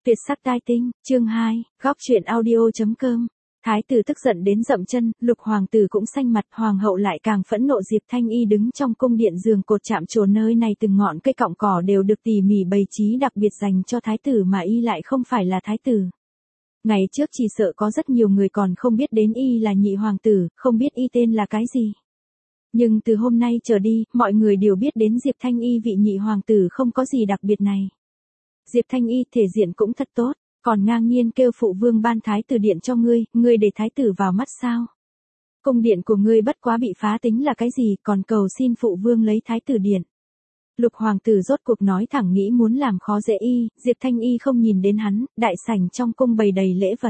Tuyệt sắc tai tinh, chương 2, góc truyện audio.com. Thái tử tức giận đến dậm chân, Lục hoàng tử cũng xanh mặt, hoàng hậu lại càng phẫn nộ. Diệp Thanh Y đứng trong cung điện giường cột chạm trổ, nơi này từng ngọn cây cọng cỏ đều được tỉ mỉ bày trí đặc biệt dành cho thái tử, mà y lại không phải là thái tử. Ngày trước chỉ sợ có rất nhiều người còn không biết đến y là nhị hoàng tử, không biết y tên là cái gì. Nhưng từ hôm nay trở đi, mọi người đều biết đến Diệp Thanh Y vị nhị hoàng tử không có gì đặc biệt này. Diệp Thanh Y thể diện cũng thật tốt, còn ngang nhiên kêu phụ vương ban thái tử điện cho ngươi để thái tử vào mắt sao? Cung điện của ngươi bất quá bị phá tính là cái gì, còn cầu xin phụ vương lấy thái tử điện. Lục hoàng tử rốt cuộc nói thẳng, nghĩ muốn làm khó dễ y. Diệp Thanh Y không nhìn đến hắn, đại sảnh trong cung bày đầy lễ vật.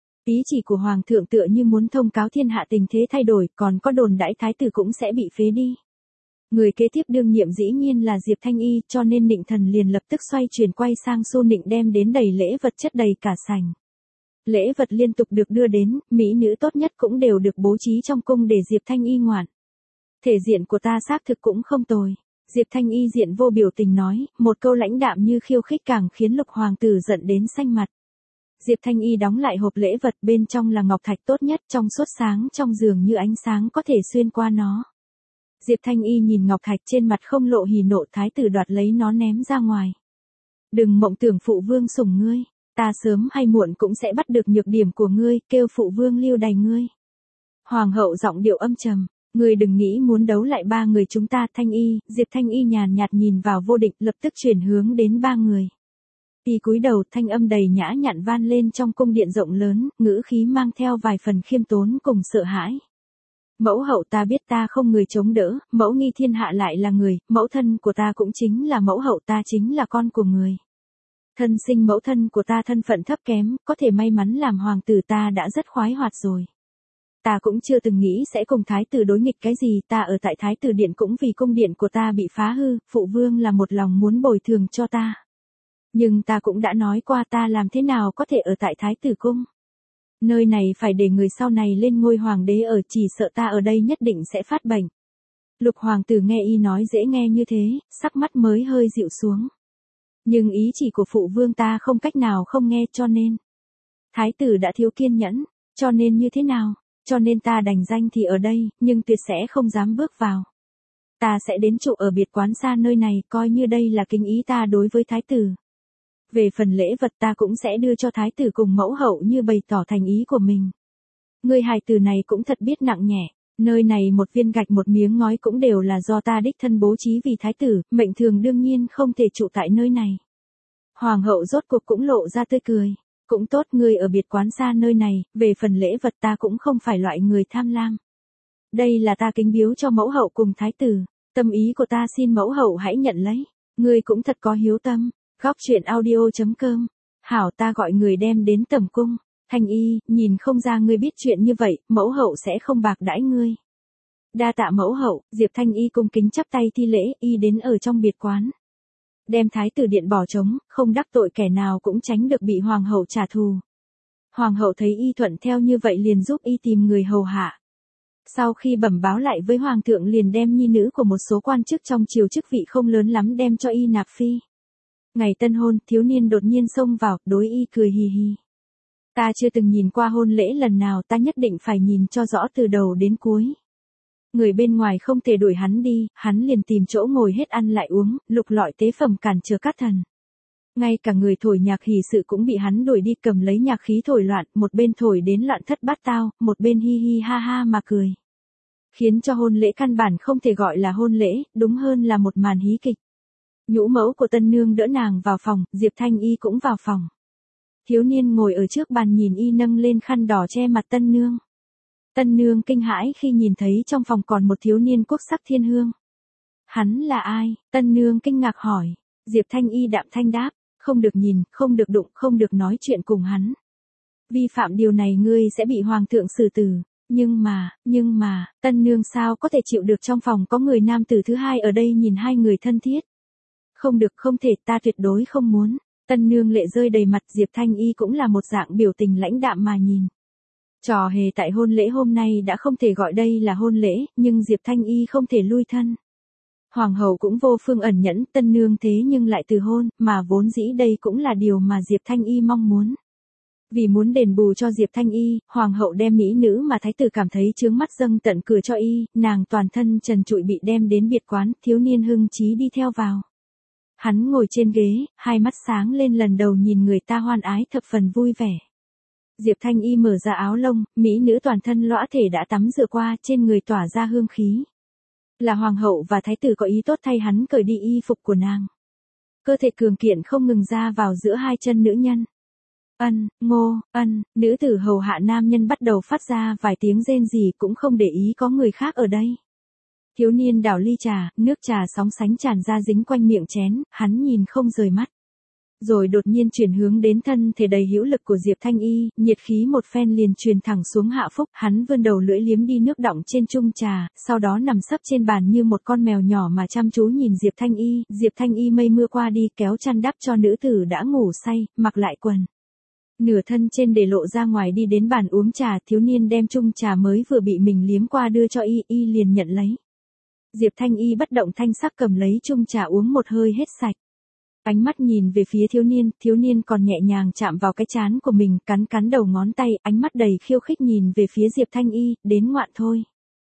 Ý chỉ của hoàng thượng tựa như muốn thông cáo thiên hạ tình thế thay đổi, còn có đồn đãi thái tử cũng sẽ bị phế đi. Người kế tiếp đương nhiệm dĩ nhiên là Diệp Thanh Y, cho nên Nịnh Thần liền lập tức xoay chuyển quay sang Xu Nịnh, đem đến đầy lễ vật chất đầy cả sảnh. Lễ vật liên tục được đưa đến, mỹ nữ tốt nhất cũng đều được bố trí trong cung để Diệp Thanh Y ngoạn. Thể diện của ta xác thực cũng không tồi. Diệp Thanh Y diện vô biểu tình nói, một câu lãnh đạm như khiêu khích càng khiến Lục hoàng tử giận đến xanh mặt. Diệp Thanh Y đóng lại hộp lễ vật, bên trong là ngọc thạch tốt nhất, trong suốt sáng trong giường như ánh sáng có thể xuyên qua nó. Diệp Thanh Y nhìn ngọc thạch trên mặt không lộ hỉ nộ, thái tử đoạt lấy nó ném ra ngoài. Đừng mộng tưởng phụ vương sủng ngươi, ta sớm hay muộn cũng sẽ bắt được nhược điểm của ngươi, kêu phụ vương lưu đày ngươi. Hoàng hậu giọng điệu âm trầm, ngươi đừng nghĩ muốn đấu lại ba người chúng ta. Thanh Y, Diệp Thanh Y nhàn nhạt nhìn vào Vô Địch, lập tức chuyển hướng đến ba người. Y cúi đầu, thanh âm đầy nhã nhặn van lên trong cung điện rộng lớn, ngữ khí mang theo vài phần khiêm tốn cùng sợ hãi. Mẫu hậu, ta biết ta không người chống đỡ, mẫu nghi thiên hạ lại là người, mẫu thân của ta cũng chính là mẫu hậu, ta chính là con của người. Thân sinh mẫu thân của ta thân phận thấp kém, có thể may mắn làm hoàng tử ta đã rất khoái hoạt rồi. Ta cũng chưa từng nghĩ sẽ cùng thái tử đối nghịch cái gì, ta ở tại thái tử điện cũng vì cung điện của ta bị phá hư, phụ vương là một lòng muốn bồi thường cho ta. Nhưng ta cũng đã nói qua ta làm thế nào có thể ở tại thái tử cung. Nơi này phải để người sau này lên ngôi hoàng đế ở, chỉ sợ ta ở đây nhất định sẽ phát bệnh. Lục hoàng tử nghe y nói dễ nghe như thế, sắc mắt mới hơi dịu xuống. Nhưng ý chỉ của phụ vương ta không cách nào không nghe, cho nên. Thái tử đã thiếu kiên nhẫn, cho nên như thế nào, cho nên ta đành danh thì ở đây, nhưng tuyệt sẽ không dám bước vào. Ta sẽ đến trụ ở biệt quán xa nơi này, coi như đây là kính ý ta đối với thái tử. Về phần lễ vật ta cũng sẽ đưa cho thái tử cùng mẫu hậu như bày tỏ thành ý của mình. Người hài tử này cũng thật biết nặng nhẹ, nơi này một viên gạch một miếng ngói cũng đều là do ta đích thân bố trí vì thái tử, mệnh thường đương nhiên không thể trụ tại nơi này. Hoàng hậu rốt cuộc cũng lộ ra tươi cười, cũng tốt, ngươi ở biệt quán xa nơi này, về phần lễ vật ta cũng không phải loại người tham lam. Đây là ta kính biếu cho mẫu hậu cùng thái tử, tâm ý của ta xin mẫu hậu hãy nhận lấy, ngươi cũng thật có hiếu tâm. Góc truyện audio.com. Hảo, ta gọi người đem đến tẩm cung. Thanh Y, nhìn không ra ngươi biết chuyện như vậy, mẫu hậu sẽ không bạc đãi ngươi. Đa tạ mẫu hậu. Diệp Thanh Y cung kính chắp tay thi lễ. Y đến ở trong biệt quán, đem thái tử điện bỏ trống, không đắc tội kẻ nào cũng tránh được bị hoàng hậu trả thù. Hoàng hậu thấy y thuận theo như vậy liền giúp y tìm người hầu hạ. Sau khi bẩm báo lại với hoàng thượng liền đem nhi nữ của một số quan chức trong triều chức vị không lớn lắm đem cho y nạp phi. Ngày tân hôn, thiếu niên đột nhiên xông vào, đối y cười hì hì. Ta chưa từng nhìn qua hôn lễ lần nào, ta nhất định phải nhìn cho rõ từ đầu đến cuối. Người bên ngoài không thể đuổi hắn đi, hắn liền tìm chỗ ngồi hết ăn lại uống, lục lọi tế phẩm cản trở các thần. Ngay cả người thổi nhạc hỷ sự cũng bị hắn đuổi đi, cầm lấy nhạc khí thổi loạn, một bên thổi đến loạn thất bát tao, một bên hi hi ha ha mà cười. Khiến cho hôn lễ căn bản không thể gọi là hôn lễ, đúng hơn là một màn hí kịch. Nhũ mẫu của tân nương đỡ nàng vào phòng, Diệp Thanh Y cũng vào phòng. Thiếu niên ngồi ở trước bàn nhìn y nâng lên khăn đỏ che mặt tân nương. Tân nương kinh hãi khi nhìn thấy trong phòng còn một thiếu niên quốc sắc thiên hương. Hắn là ai? Tân nương kinh ngạc hỏi. Diệp Thanh Y đạm thanh đáp, không được nhìn, không được đụng, không được nói chuyện cùng hắn. Vi phạm điều này ngươi sẽ bị hoàng thượng xử tử. Nhưng mà, tân nương sao có thể chịu được trong phòng có người nam tử thứ hai ở đây nhìn hai người thân thiết. Không được, không thể, ta tuyệt đối không muốn. Tân nương lệ rơi đầy mặt. Diệp Thanh Y cũng là một dạng biểu tình lãnh đạm mà nhìn. Trò hề tại hôn lễ hôm nay đã không thể gọi đây là hôn lễ, nhưng Diệp Thanh Y không thể lui thân. Hoàng hậu cũng vô phương ẩn nhẫn, tân nương thế nhưng lại từ hôn, mà vốn dĩ đây cũng là điều mà Diệp Thanh Y mong muốn. Vì muốn đền bù cho Diệp Thanh Y, hoàng hậu đem mỹ nữ mà thái tử cảm thấy chướng mắt dâng tận cửa cho y, nàng toàn thân trần trụi bị đem đến biệt quán, thiếu niên hưng trí đi theo vào. Hắn ngồi trên ghế, hai mắt sáng lên lần đầu nhìn người ta hoan ái thập phần vui vẻ. Diệp Thanh Y mở ra áo lông, mỹ nữ toàn thân lõa thể đã tắm rửa qua, trên người tỏa ra hương khí. Là hoàng hậu và thái tử có ý tốt thay hắn cởi đi y phục của nàng. Cơ thể cường kiện không ngừng ra vào giữa hai chân nữ nhân. Nữ tử hầu hạ nam nhân bắt đầu phát ra vài tiếng rên rỉ cũng không để ý có người khác ở đây. Thiếu niên đảo ly trà, nước trà sóng sánh tràn ra dính quanh miệng chén, hắn nhìn không rời mắt. Rồi đột nhiên chuyển hướng đến thân thể đầy hữu lực của Diệp Thanh Y, nhiệt khí một phen liền truyền thẳng xuống hạ phúc, hắn vươn đầu lưỡi liếm đi nước đọng trên chung trà, sau đó nằm sấp trên bàn như một con mèo nhỏ mà chăm chú nhìn Diệp Thanh Y. Diệp Thanh Y mây mưa qua đi kéo chăn đắp cho nữ tử đã ngủ say, mặc lại quần. Nửa thân trên để lộ ra ngoài đi đến bàn uống trà, thiếu niên đem chung trà mới vừa bị mình liếm qua đưa cho y liền nhận lấy. Diệp Thanh Y bất động thanh sắc cầm lấy chung trà uống một hơi hết sạch. Ánh mắt nhìn về phía thiếu niên còn nhẹ nhàng chạm vào cái trán của mình, cắn đầu ngón tay, ánh mắt đầy khiêu khích nhìn về phía Diệp Thanh Y, đến ngoạn thôi.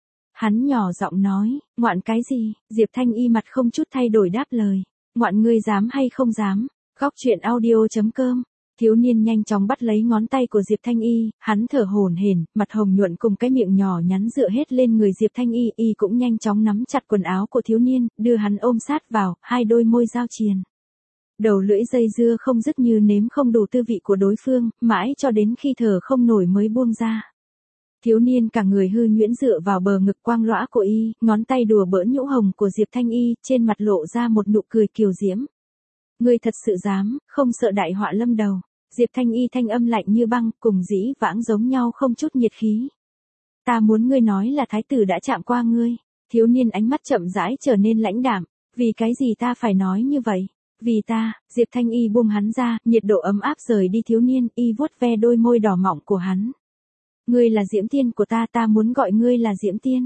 Hắn nhỏ giọng nói, ngoạn cái gì? Diệp Thanh Y mặt không chút thay đổi đáp lời, ngoạn ngươi dám hay không dám? Góc truyện audio.com. Thiếu niên nhanh chóng bắt lấy ngón tay của Diệp Thanh Y, hắn thở hổn hển, mặt hồng nhuận cùng cái miệng nhỏ nhắn dựa hết lên người Diệp Thanh Y, y cũng nhanh chóng nắm chặt quần áo của thiếu niên, đưa hắn ôm sát vào, hai đôi môi giao triền. Đầu lưỡi dây dưa không dứt như nếm không đủ tư vị của đối phương, mãi cho đến khi thở không nổi mới buông ra. Thiếu niên cả người hư nhuyễn dựa vào bờ ngực quang lõa của y, ngón tay đùa bỡn nhũ hồng của Diệp Thanh Y, trên mặt lộ ra một nụ cười kiều diễm. Ngươi thật sự dám, không sợ đại họa lâm đầu. Diệp Thanh Y thanh âm lạnh như băng, cùng dĩ vãng giống nhau không chút nhiệt khí. Ta muốn ngươi nói là thái tử đã chạm qua ngươi. Thiếu niên ánh mắt chậm rãi trở nên lãnh đạm. Vì cái gì ta phải nói như vậy? Vì ta. Diệp Thanh Y buông hắn ra, nhiệt độ ấm áp rời đi thiếu niên, y vuốt ve đôi môi đỏ mọng của hắn. Ngươi là Diễm Tiên của ta muốn gọi ngươi là Diễm Tiên.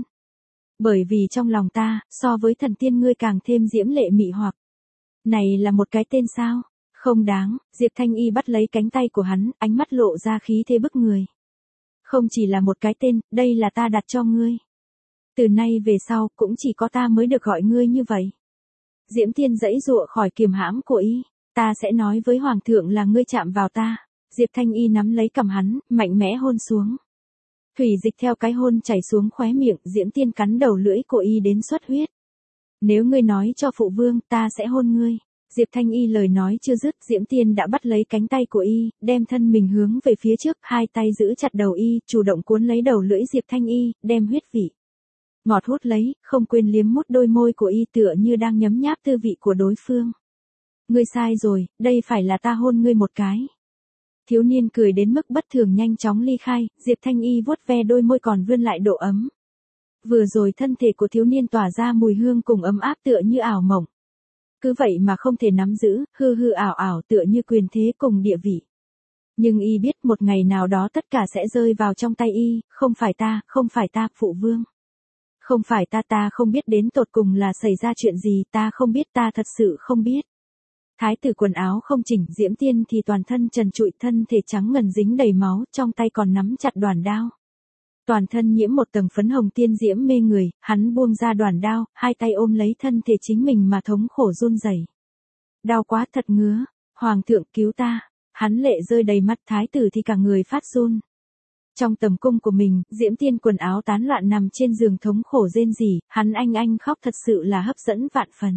Bởi vì trong lòng ta, so với thần tiên ngươi càng thêm diễm lệ mị hoặc. Này là một cái tên sao? Không đáng. Diệp Thanh Y bắt lấy cánh tay của hắn, ánh mắt lộ ra khí thế bức người. Không chỉ là một cái tên, đây là ta đặt cho ngươi. Từ nay về sau, cũng chỉ có ta mới được gọi ngươi như vậy. Diễm Tiên giãy giụa khỏi kiềm hãm của y. Ta sẽ nói với hoàng thượng là ngươi chạm vào ta. Diệp Thanh Y nắm lấy cằm hắn, mạnh mẽ hôn xuống. Thủy dịch theo cái hôn chảy xuống khóe miệng, Diễm Tiên cắn đầu lưỡi của y đến xuất huyết. Nếu ngươi nói cho phụ vương, ta sẽ hôn ngươi. Diệp Thanh Y lời nói chưa dứt, Diễm Tiên đã bắt lấy cánh tay của y, đem thân mình hướng về phía trước, hai tay giữ chặt đầu y, chủ động cuốn lấy đầu lưỡi Diệp Thanh Y, đem huyết vị ngọt hút lấy, không quên liếm mút đôi môi của y tựa như đang nhấm nháp tư vị của đối phương. Ngươi sai rồi, đây phải là ta hôn ngươi một cái. Thiếu niên cười đến mức bất thường nhanh chóng ly khai, Diệp Thanh Y vuốt ve đôi môi còn vươn lại độ ấm. Vừa rồi thân thể của thiếu niên tỏa ra mùi hương cùng ấm áp tựa như ảo mộng. Cứ vậy mà không thể nắm giữ, hư hư ảo ảo tựa như quyền thế cùng địa vị. Nhưng y biết một ngày nào đó tất cả sẽ rơi vào trong tay y, không phải ta, phụ vương. Không phải ta không biết đến tột cùng là xảy ra chuyện gì, ta không biết, ta thật sự không biết. Thái tử quần áo không chỉnh, Diễm Tiên thì toàn thân trần trụi, thân thể trắng ngần dính đầy máu, trong tay còn nắm chặt đoản đao. Toàn thân nhiễm một tầng phấn hồng tiên diễm mê người, hắn buông ra đoản đao, hai tay ôm lấy thân thể chính mình mà thống khổ run rẩy. Đau quá thật ngứa, hoàng thượng cứu ta, hắn lệ rơi đầy mắt, thái tử thì cả người phát run. Trong tầm cung của mình, Diễm Tiên quần áo tán loạn nằm trên giường thống khổ rên rỉ, hắn anh khóc thật sự là hấp dẫn vạn phần.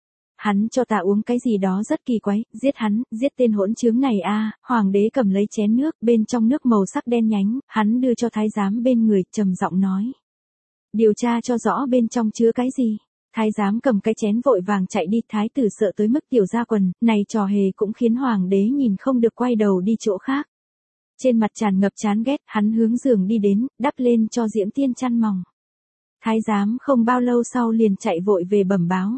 Hắn cho ta uống cái gì đó rất kỳ quái, giết hắn, giết tên hỗn trướng này a. Hoàng đế cầm lấy chén nước, bên trong nước màu sắc đen nhánh, hắn đưa cho thái giám bên người, trầm giọng nói. Điều tra cho rõ bên trong chứa cái gì. Thái giám cầm cái chén vội vàng chạy đi, thái tử sợ tới mức tiểu ra quần, này trò hề cũng khiến hoàng đế nhìn không được quay đầu đi chỗ khác. Trên mặt tràn ngập chán ghét, hắn hướng giường đi đến, đắp lên cho Diễm Tiên chăn mỏng. Thái giám không bao lâu sau liền chạy vội về bẩm báo.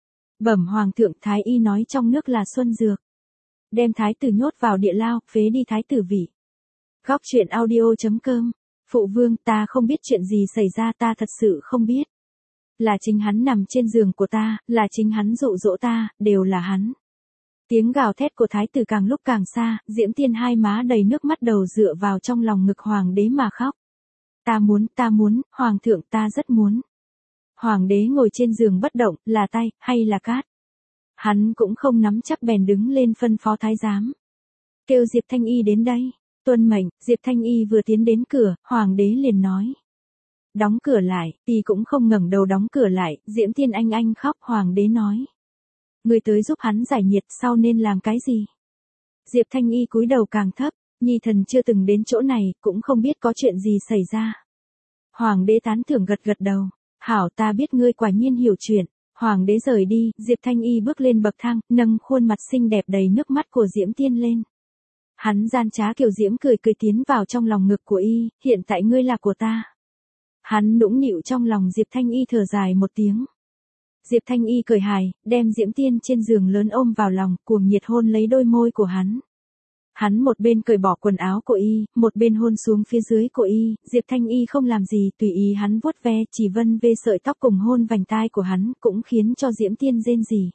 Bẩm hoàng thượng, thái y nói trong nước là xuân dược. Đem thái tử nhốt vào địa lao, phế đi thái tử vị. Góc truyện audio.com. Phụ vương, ta không biết chuyện gì xảy ra, ta thật sự không biết. là chính hắn nằm trên giường của ta, là chính hắn dụ dỗ ta, đều là hắn. Tiếng gào thét của thái tử càng lúc càng xa, Diễm Tiên hai má đầy nước mắt đầu dựa vào trong lòng ngực hoàng đế mà khóc. Ta muốn, hoàng thượng ta rất muốn. Hoàng đế ngồi trên giường bất động, là tay, hay là cát? Hắn cũng không nắm chắc bèn đứng lên phân phó thái giám. Kêu Diệp Thanh Y đến đây. Tuân mệnh, Diệp Thanh Y vừa tiến đến cửa, hoàng đế liền nói. Đóng cửa lại, y cũng không ngẩng đầu đóng cửa lại, Diễm Tiên anh khóc, hoàng đế nói. Người tới giúp hắn giải nhiệt, sau nên làm cái gì? Diệp Thanh Y cúi đầu càng thấp, nhi thần chưa từng đến chỗ này, cũng không biết có chuyện gì xảy ra. Hoàng đế tán thưởng gật gật đầu. Hảo, ta biết ngươi quả nhiên hiểu chuyện. Hoàng đế rời đi, Diệp Thanh Y bước lên bậc thang, nâng khuôn mặt xinh đẹp đầy nước mắt của Diễm Tiên lên. Hắn gian trá kiều diễm cười tiến vào trong lòng ngực của y, hiện tại ngươi là của ta. Hắn nũng nịu trong lòng Diệp Thanh Y thở dài một tiếng. Diệp Thanh Y cười hài, đem Diễm Tiên trên giường lớn ôm vào lòng, cuồng nhiệt hôn lấy đôi môi của hắn. Hắn một bên cởi bỏ quần áo của y, một bên hôn xuống phía dưới của y, Diệp Thanh Y không làm gì, tùy ý hắn vuốt ve, chỉ vân vê sợi tóc cùng hôn vành tai của hắn, cũng khiến cho Diễm Tiên rên rỉ.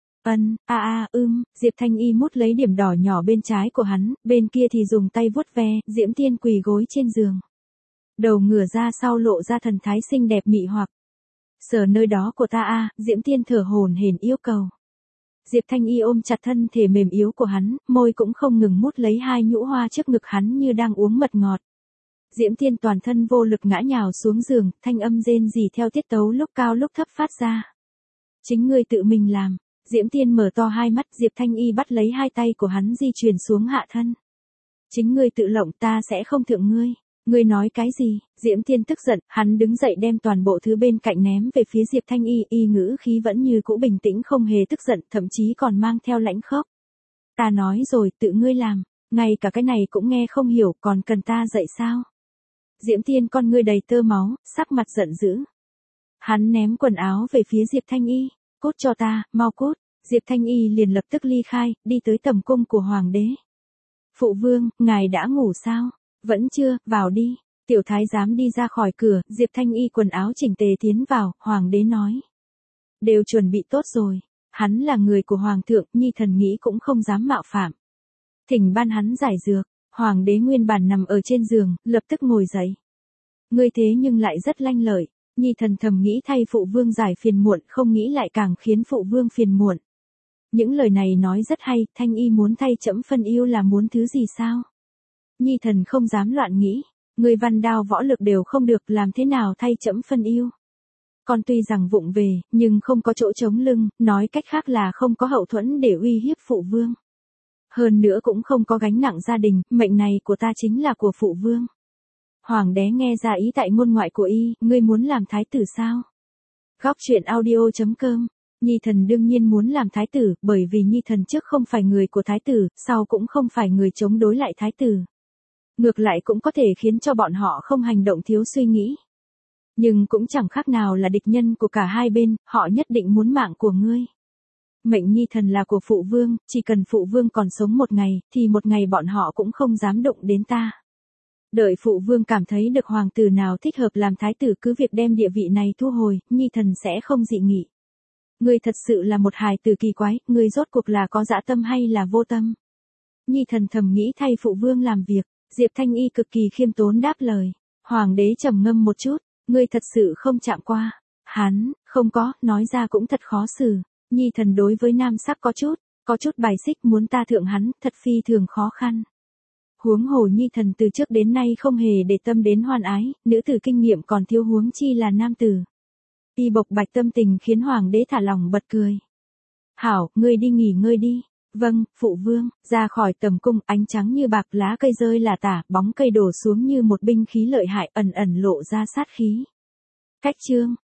Diệp Thanh Y mút lấy điểm đỏ nhỏ bên trái của hắn, bên kia thì dùng tay vuốt ve, Diễm Tiên quỳ gối trên giường. Đầu ngửa ra sau lộ ra thần thái xinh đẹp mị hoặc. Sờ nơi đó của ta Diễm Tiên thở hổn hển yêu cầu. Diệp Thanh Y ôm chặt thân thể mềm yếu của hắn, môi cũng không ngừng mút lấy hai nhũ hoa trước ngực hắn như đang uống mật ngọt. Diễm Tiên toàn thân vô lực ngã nhào xuống giường, thanh âm rên rỉ theo tiết tấu lúc cao lúc thấp phát ra. Chính ngươi tự mình làm. Diễm Tiên mở to hai mắt, Diệp Thanh Y bắt lấy hai tay của hắn di chuyển xuống hạ thân. Chính ngươi tự lộng, ta sẽ không thượng ngươi. Ngươi nói cái gì? Diễm Tiên tức giận, hắn đứng dậy đem toàn bộ thứ bên cạnh ném về phía Diệp Thanh Y, y ngữ khí vẫn như cũ bình tĩnh không hề tức giận, thậm chí còn mang theo lãnh khốc. Ta nói rồi, tự ngươi làm, ngay cả cái này cũng nghe không hiểu, còn cần ta dạy sao? Diễm Tiên con ngươi đầy tơ máu, sắc mặt giận dữ. Hắn ném quần áo về phía Diệp Thanh Y. Cút cho ta, mau cút. Diệp Thanh Y liền lập tức ly khai, đi tới tầm cung của hoàng đế. Phụ vương, ngài đã ngủ sao? Vẫn chưa, vào đi. Tiểu thái giám đi ra khỏi cửa, Diệp Thanh Y quần áo chỉnh tề tiến vào, hoàng đế nói. Đều chuẩn bị tốt rồi. Hắn là người của hoàng thượng, nhi thần nghĩ cũng không dám mạo phạm. Thỉnh ban hắn giải dược. Hoàng đế nguyên bản nằm ở trên giường, lập tức ngồi dậy. Ngươi thế nhưng lại rất lanh lợi. Nhi thần thầm nghĩ thay phụ vương giải phiền muộn, không nghĩ lại càng khiến phụ vương phiền muộn. Những lời này nói rất hay, Thanh Y muốn thay trẫm phân yêu là muốn thứ gì sao? Nhi thần không dám loạn nghĩ, người văn đao võ lực đều không được, làm thế nào thay trẫm phân yêu? Con tuy rằng vụng về, nhưng không có chỗ chống lưng, nói cách khác là không có hậu thuẫn để uy hiếp phụ vương. Hơn nữa cũng không có gánh nặng gia đình, mệnh này của ta chính là của phụ vương. Hoàng đế nghe ra ý tại ngôn ngoại của y, ngươi muốn làm thái tử sao? Góc truyện audio.com. Nhi thần đương nhiên muốn làm thái tử, bởi vì nhi thần trước không phải người của thái tử, sau cũng không phải người chống đối lại thái tử. Ngược lại cũng có thể khiến cho bọn họ không hành động thiếu suy nghĩ. Nhưng cũng chẳng khác nào là địch nhân của cả hai bên, họ nhất định muốn mạng của ngươi. Mệnh nhi thần là của phụ vương, chỉ cần phụ vương còn sống một ngày, thì một ngày bọn họ cũng không dám động đến ta. Đợi phụ vương cảm thấy được hoàng tử nào thích hợp làm thái tử cứ việc đem địa vị này thu hồi, nhi thần sẽ không dị nghị. Ngươi thật sự là một hài tử kỳ quái, ngươi rốt cuộc là có dã tâm hay là vô tâm? Nhi thần thầm nghĩ thay phụ vương làm việc, Diệp Thanh Y cực kỳ khiêm tốn đáp lời. Hoàng đế trầm ngâm một chút, ngươi thật sự không chạm qua. Hắn, không có, nói ra cũng thật khó xử. Nhi thần đối với nam sắc có chút bài xích, muốn ta thượng hắn, thật phi thường khó khăn. Huống hồ nhi thần từ trước đến nay không hề để tâm đến hoan ái, nữ tử kinh nghiệm còn thiếu huống chi là nam tử. Y bộc bạch tâm tình khiến hoàng đế thả lòng bật cười. Hảo, ngươi đi nghỉ ngơi đi. Vâng, phụ vương. Ra khỏi tầm cung, ánh trắng như bạc, lá cây rơi là tả, bóng cây đổ xuống như một binh khí lợi hại, ẩn ẩn lộ ra sát khí. Cách chương.